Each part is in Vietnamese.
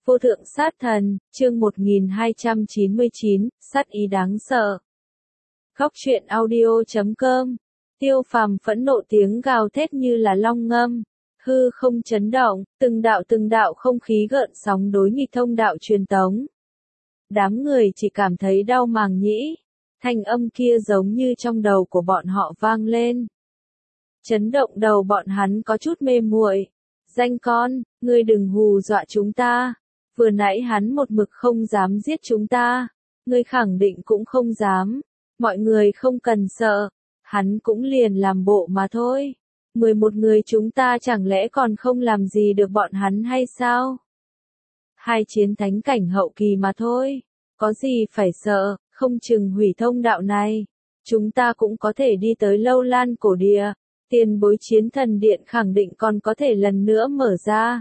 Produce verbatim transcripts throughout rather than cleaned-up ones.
Vô thượng sát thần, chương một nghìn hai trăm chín mươi chín, sát ý đáng sợ. Khóc truyện audio chấm com. Tiêu Phàm phẫn nộ tiếng gào thét như là long ngâm. Hư không chấn động, từng đạo từng đạo không khí gợn sóng đối nghịch thông đạo truyền tống. Đám người chỉ cảm thấy đau màng nhĩ. Thanh âm kia giống như trong đầu của bọn họ vang lên. Chấn động đầu bọn hắn có chút mê muội. Danh con, ngươi đừng hù dọa chúng ta. Vừa nãy hắn một mực không dám giết chúng ta. Ngươi khẳng định cũng không dám. Mọi người không cần sợ. Hắn cũng liền làm bộ mà thôi. Mười một người chúng ta chẳng lẽ còn không làm gì được bọn hắn hay sao? Hai chiến thánh cảnh hậu kỳ mà thôi. Có gì phải sợ, không chừng hủy thông đạo này. Chúng ta cũng có thể đi tới Lâu Lan cổ địa. Tiền bối chiến thần điện khẳng định còn có thể lần nữa mở ra.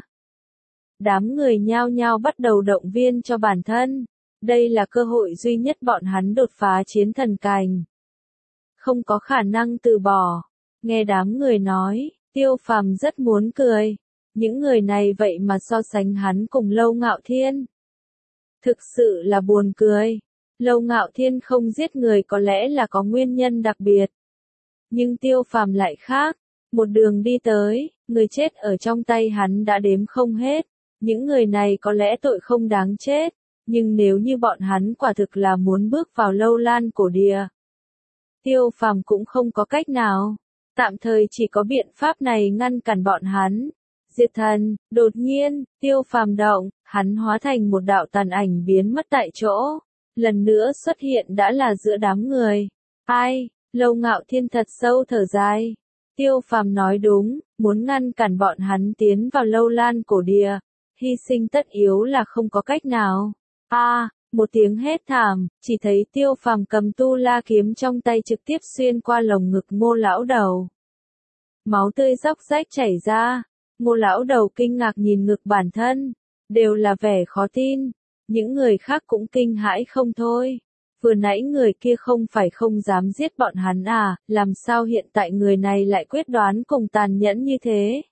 Đám người nhao nhao bắt đầu động viên cho bản thân. Đây là cơ hội duy nhất bọn hắn đột phá chiến thần cảnh. Không có khả năng từ bỏ. Nghe đám người nói, Tiêu Phàm rất muốn cười. Những người này vậy mà so sánh hắn cùng Lâu Ngạo Thiên. Thực sự là buồn cười. Lâu Ngạo Thiên không giết người có lẽ là có nguyên nhân đặc biệt. Nhưng Tiêu Phàm lại khác. Một đường đi tới, người chết ở trong tay hắn đã đếm không hết. Những người này có lẽ tội không đáng chết. Nhưng nếu như bọn hắn quả thực là muốn bước vào Lâu Lan cổ địa. Tiêu Phàm cũng không có cách nào. Tạm thời chỉ có biện pháp này ngăn cản bọn hắn. Diệt thần, đột nhiên, Tiêu Phàm động, hắn hóa thành một đạo tàn ảnh biến mất tại chỗ. Lần nữa xuất hiện đã là giữa đám người. Ai, Lâu Ngạo Thiên thật sâu thở dài. Tiêu Phàm nói đúng, muốn ngăn cản bọn hắn tiến vào Lâu Lan cổ địa. Hy sinh tất yếu là không có cách nào. A, à, một tiếng hét thảm, chỉ thấy Tiêu Phàm cầm tu la kiếm trong tay trực tiếp xuyên qua lồng ngực Ngô lão đầu. Máu tươi róc rách chảy ra. Ngô lão đầu kinh ngạc nhìn ngực bản thân, đều là vẻ khó tin. Những người khác cũng kinh hãi không thôi. Vừa nãy người kia không phải không dám giết bọn hắn à, làm sao hiện tại người này lại quyết đoán cùng tàn nhẫn như thế?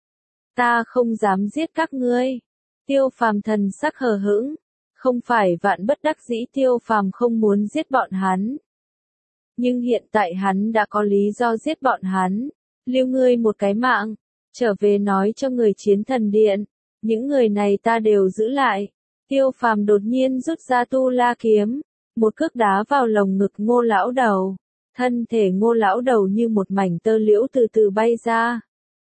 Ta không dám giết các ngươi. Tiêu Phàm thần sắc hờ hững. Không phải vạn bất đắc dĩ Tiêu Phàm không muốn giết bọn hắn. Nhưng hiện tại hắn đã có lý do giết bọn hắn. Lưu ngươi một cái mạng. Trở về nói cho người chiến thần điện. Những người này ta đều giữ lại. Tiêu Phàm đột nhiên rút ra tu la kiếm. Một cước đá vào lồng ngực Ngô lão đầu. Thân thể Ngô lão đầu như một mảnh tơ liễu từ từ bay ra.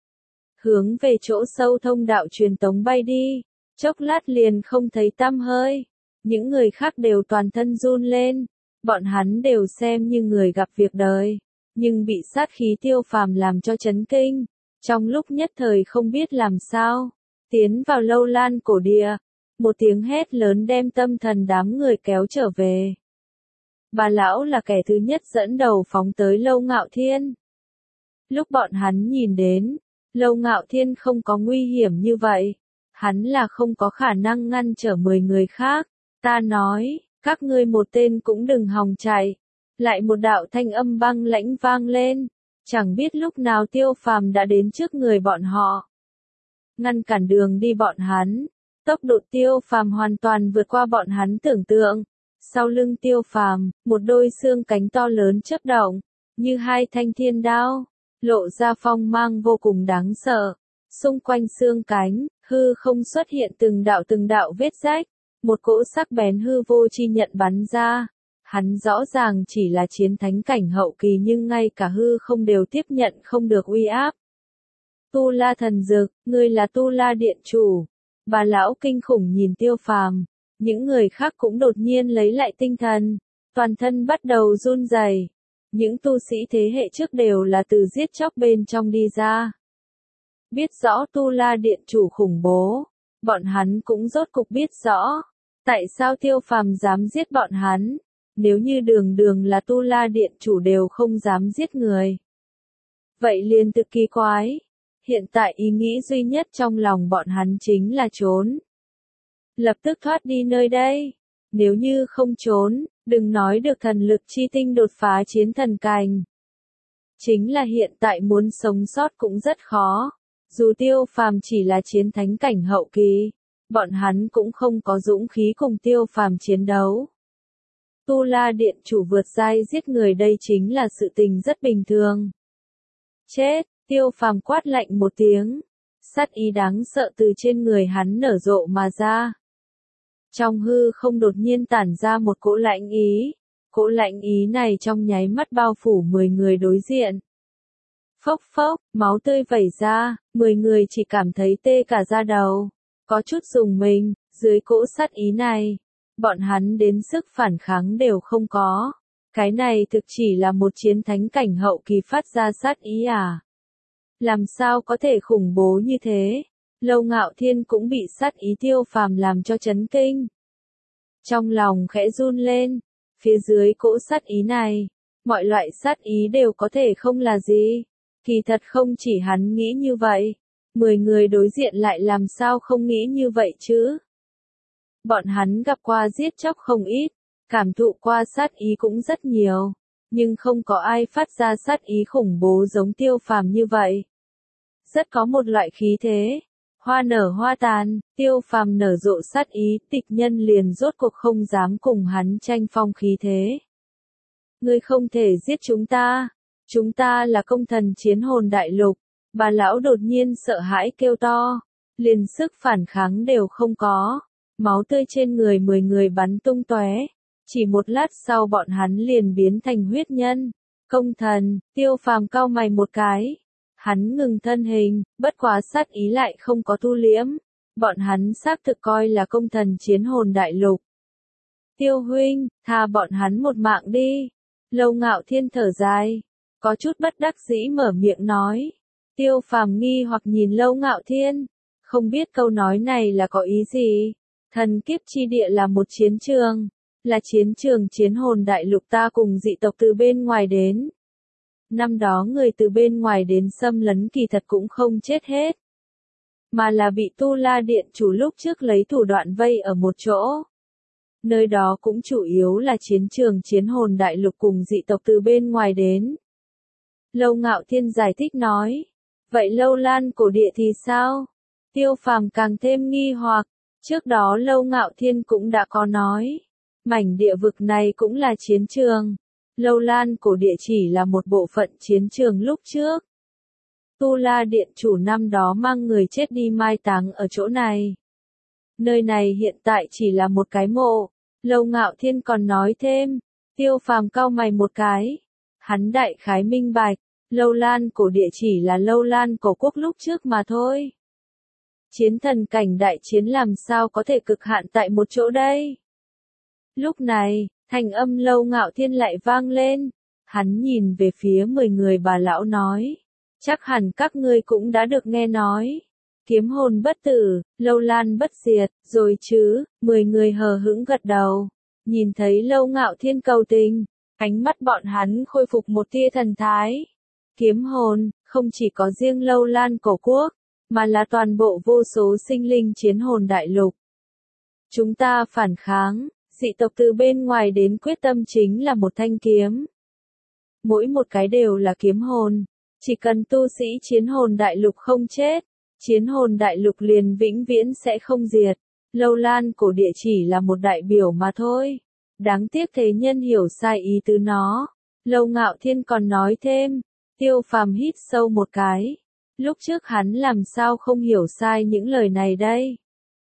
Hướng về chỗ sâu thông đạo truyền tống bay đi. Chốc lát liền không thấy tăm hơi. Những người khác đều toàn thân run lên. Bọn hắn đều xem như người gặp việc đời. Nhưng bị sát khí Tiêu Phàm làm cho chấn kinh. Trong lúc nhất thời không biết làm sao. Tiến vào Lâu Lan cổ địa. Một tiếng hét lớn đem tâm thần đám người kéo trở về. Bà lão là kẻ thứ nhất dẫn đầu phóng tới Lâu Ngạo Thiên. Lúc bọn hắn nhìn đến, Lâu Ngạo Thiên không có nguy hiểm như vậy. Hắn là không có khả năng ngăn trở mười người khác. Ta nói, các ngươi một tên cũng đừng hòng chạy. Lại một đạo thanh âm băng lãnh vang lên. Chẳng biết lúc nào Tiêu Phàm đã đến trước người bọn họ. Ngăn cản đường đi bọn hắn. Tốc độ Tiêu Phàm hoàn toàn vượt qua bọn hắn tưởng tượng. Sau lưng Tiêu Phàm, một đôi xương cánh to lớn chớp động, như hai thanh thiên đao, lộ ra phong mang vô cùng đáng sợ. Xung quanh xương cánh, hư không xuất hiện từng đạo từng đạo vết rách, một cỗ sắc bén hư vô chi nhận bắn ra. Hắn rõ ràng chỉ là chiến thánh cảnh hậu kỳ nhưng ngay cả hư không đều tiếp nhận không được uy áp. Tu La thần dực, ngươi là Tu La điện chủ. Bà lão kinh khủng nhìn Tiêu Phàm. Những người khác cũng đột nhiên lấy lại tinh thần, toàn thân bắt đầu run rẩy. Những tu sĩ thế hệ trước đều là từ giết chóc bên trong đi ra. Biết rõ Tu La điện chủ khủng bố, bọn hắn cũng rốt cục biết rõ, tại sao Tiêu Phàm dám giết bọn hắn, nếu như đường đường là Tu La điện chủ đều không dám giết người. Vậy liền thực kỳ quái, hiện tại ý nghĩ duy nhất trong lòng bọn hắn chính là trốn. Lập tức thoát đi nơi đây. Nếu như không trốn, đừng nói được thần lực chi tinh đột phá chiến thần cảnh. Chính là hiện tại muốn sống sót cũng rất khó. Dù Tiêu Phàm chỉ là chiến thánh cảnh hậu kỳ, bọn hắn cũng không có dũng khí cùng Tiêu Phàm chiến đấu. Tu La Điện chủ vượt giai giết người đây chính là sự tình rất bình thường. Chết, Tiêu Phàm quát lạnh một tiếng, sát ý đáng sợ từ trên người hắn nở rộ mà ra. Trong hư không đột nhiên tản ra một cỗ lạnh ý, cỗ lạnh ý này trong nháy mắt bao phủ mười người đối diện. Phốc phốc, máu tươi vẩy ra, mười người chỉ cảm thấy tê cả da đầu, có chút rùng mình, dưới cỗ sát ý này, bọn hắn đến sức phản kháng đều không có. Cái này thực chỉ là một chiến thánh cảnh hậu kỳ phát ra sát ý à? Làm sao có thể khủng bố như thế? Lâu Ngạo Thiên cũng bị sát ý Tiêu Phàm làm cho chấn kinh. Trong lòng khẽ run lên, phía dưới cỗ sát ý này, mọi loại sát ý đều có thể không là gì. Kỳ thật không chỉ hắn nghĩ như vậy, mười người đối diện lại làm sao không nghĩ như vậy chứ? Bọn hắn gặp qua giết chóc không ít, cảm thụ qua sát ý cũng rất nhiều, nhưng không có ai phát ra sát ý khủng bố giống Tiêu Phàm như vậy. Rất có một loại khí thế, hoa nở hoa tàn, Tiêu Phàm nở rộ sát ý, địch nhân liền rốt cuộc không dám cùng hắn tranh phong khí thế. Ngươi không thể giết chúng ta, chúng ta là công thần chiến hồn đại lục, bà lão đột nhiên sợ hãi kêu to, liền sức phản kháng đều không có, máu tươi trên người mười người bắn tung tóe. Chỉ một lát sau bọn hắn liền biến thành huyết nhân. Công thần, Tiêu Phàm cau mày một cái. Hắn ngừng thân hình, bất quá sát ý lại không có thu liễm. Bọn hắn xác thực coi là công thần chiến hồn đại lục. Tiêu huynh, tha bọn hắn một mạng đi. Lâu Ngạo Thiên thở dài, có chút bất đắc dĩ mở miệng nói. Tiêu Phàm nghi hoặc nhìn Lâu Ngạo Thiên, không biết câu nói này là có ý gì. Thần kiếp chi địa là một chiến trường. Là chiến trường chiến hồn đại lục ta cùng dị tộc từ bên ngoài đến. Năm đó người từ bên ngoài đến xâm lấn kỳ thật cũng không chết hết. Mà là bị Tu La Điện chủ lúc trước lấy thủ đoạn vây ở một chỗ. Nơi đó cũng chủ yếu là chiến trường chiến hồn đại lục cùng dị tộc từ bên ngoài đến. Lâu Ngạo Thiên giải thích nói. Vậy Lâu Lan cổ địa thì sao? Tiêu Phàm càng thêm nghi hoặc. Trước đó Lâu Ngạo Thiên cũng đã có nói. Mảnh địa vực này cũng là chiến trường. Lâu Lan cổ địa chỉ là một bộ phận chiến trường lúc trước. Tu La Điện chủ năm đó mang người chết đi mai táng ở chỗ này. Nơi này hiện tại chỉ là một cái mộ. Lâu Ngạo Thiên còn nói thêm. Tiêu Phàm cau mày một cái. Hắn đại khái minh bạch. Lâu Lan cổ địa chỉ là Lâu Lan cổ quốc lúc trước mà thôi. Chiến thần cảnh đại chiến làm sao có thể cực hạn tại một chỗ đây? Lúc này, thanh âm Lâu Ngạo Thiên lại vang lên. Hắn nhìn về phía mười người bà lão nói. Chắc hẳn các ngươi cũng đã được nghe nói. Kiếm hồn bất tử, Lâu Lan bất diệt, rồi chứ, mười người hờ hững gật đầu. Nhìn thấy Lâu Ngạo Thiên cầu tình, ánh mắt bọn hắn khôi phục một tia thần thái. Kiếm hồn, không chỉ có riêng Lâu Lan cổ quốc, mà là toàn bộ vô số sinh linh chiến hồn đại lục. Chúng ta phản kháng. Dị tộc từ bên ngoài đến quyết tâm chính là một thanh kiếm. Mỗi một cái đều là kiếm hồn. Chỉ cần tu sĩ chiến hồn đại lục không chết, chiến hồn đại lục liền vĩnh viễn sẽ không diệt. Lâu Lan cổ địa chỉ là một đại biểu mà thôi. Đáng tiếc thế nhân hiểu sai ý tứ nó. Lâu Ngạo Thiên còn nói thêm. Tiêu Phàm hít sâu một cái. Lúc trước hắn làm sao không hiểu sai những lời này đây.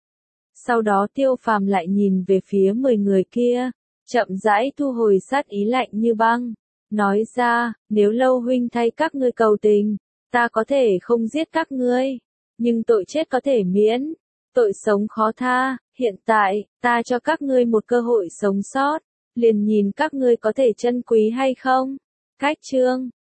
Sau đó Tiêu Phàm lại nhìn về phía mười người kia, chậm rãi thu hồi sát ý lạnh như băng, nói ra, nếu Lâu huynh thay các ngươi cầu tình, ta có thể không giết các ngươi, nhưng tội chết có thể miễn, tội sống khó tha, hiện tại, ta cho các ngươi một cơ hội sống sót, liền nhìn các ngươi có thể trân quý hay không. Cách chương